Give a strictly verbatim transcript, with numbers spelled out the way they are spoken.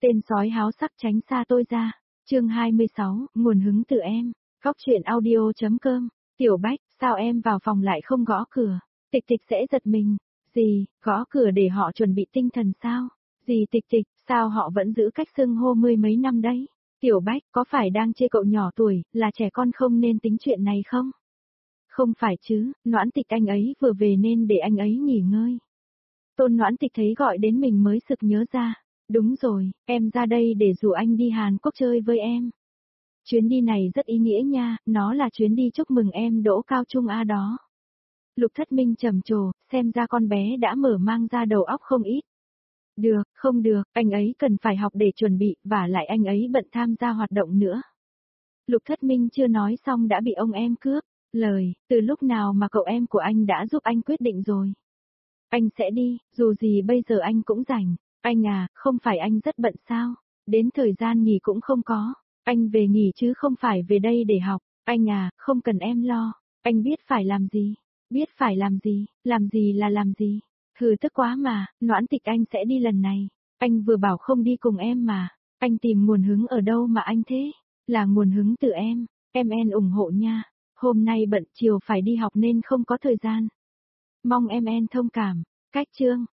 Tên sói háo sắc tránh xa tôi ra. Chương hai mươi sáu, nguồn hứng từ em. Góc truyện audio.com. Tiểu Bách, sao em vào phòng lại không gõ cửa? Tịch Tịch sẽ giật mình. Gì, gõ cửa để họ chuẩn bị tinh thần sao? Gì Tịch Tịch, sao họ vẫn giữ cách xưng hô mươi mấy năm đấy? Tiểu Bách, có phải đang chê cậu nhỏ tuổi, là trẻ con không nên tính chuyện này không? Không phải chứ, Noãn Tịch anh ấy vừa về nên để anh ấy nghỉ ngơi. Tôn Noãn Tịch thấy gọi đến mình mới sực nhớ ra. Đúng rồi, em ra đây để rủ anh đi Hàn Quốc chơi với em. Chuyến đi này rất ý nghĩa nha, nó là chuyến đi chúc mừng em đỗ cao trung A đó. Lục Thất Minh trầm trồ, xem ra con bé đã mở mang ra đầu óc không ít. Được, không được, anh ấy cần phải học để chuẩn bị, và lại anh ấy bận tham gia hoạt động nữa. Lục Thất Minh chưa nói xong đã bị ông em cướp lời, từ lúc nào mà cậu em của anh đã giúp anh quyết định rồi. Anh sẽ đi, dù gì bây giờ anh cũng rảnh. Anh à, không phải anh rất bận sao? Đến thời gian nghỉ cũng không có. Anh về nghỉ chứ không phải về đây để học. Anh à, không cần em lo. Anh biết phải làm gì. Biết phải làm gì, làm gì là làm gì. Hừ tức quá mà, Noãn Tịch anh sẽ đi lần này. Anh vừa bảo không đi cùng em mà. Anh tìm nguồn hứng ở đâu mà anh thế? Là nguồn hứng từ em. Em en ủng hộ nha. Hôm nay bận chiều phải đi học nên không có thời gian. Mong em en thông cảm. Cách chương.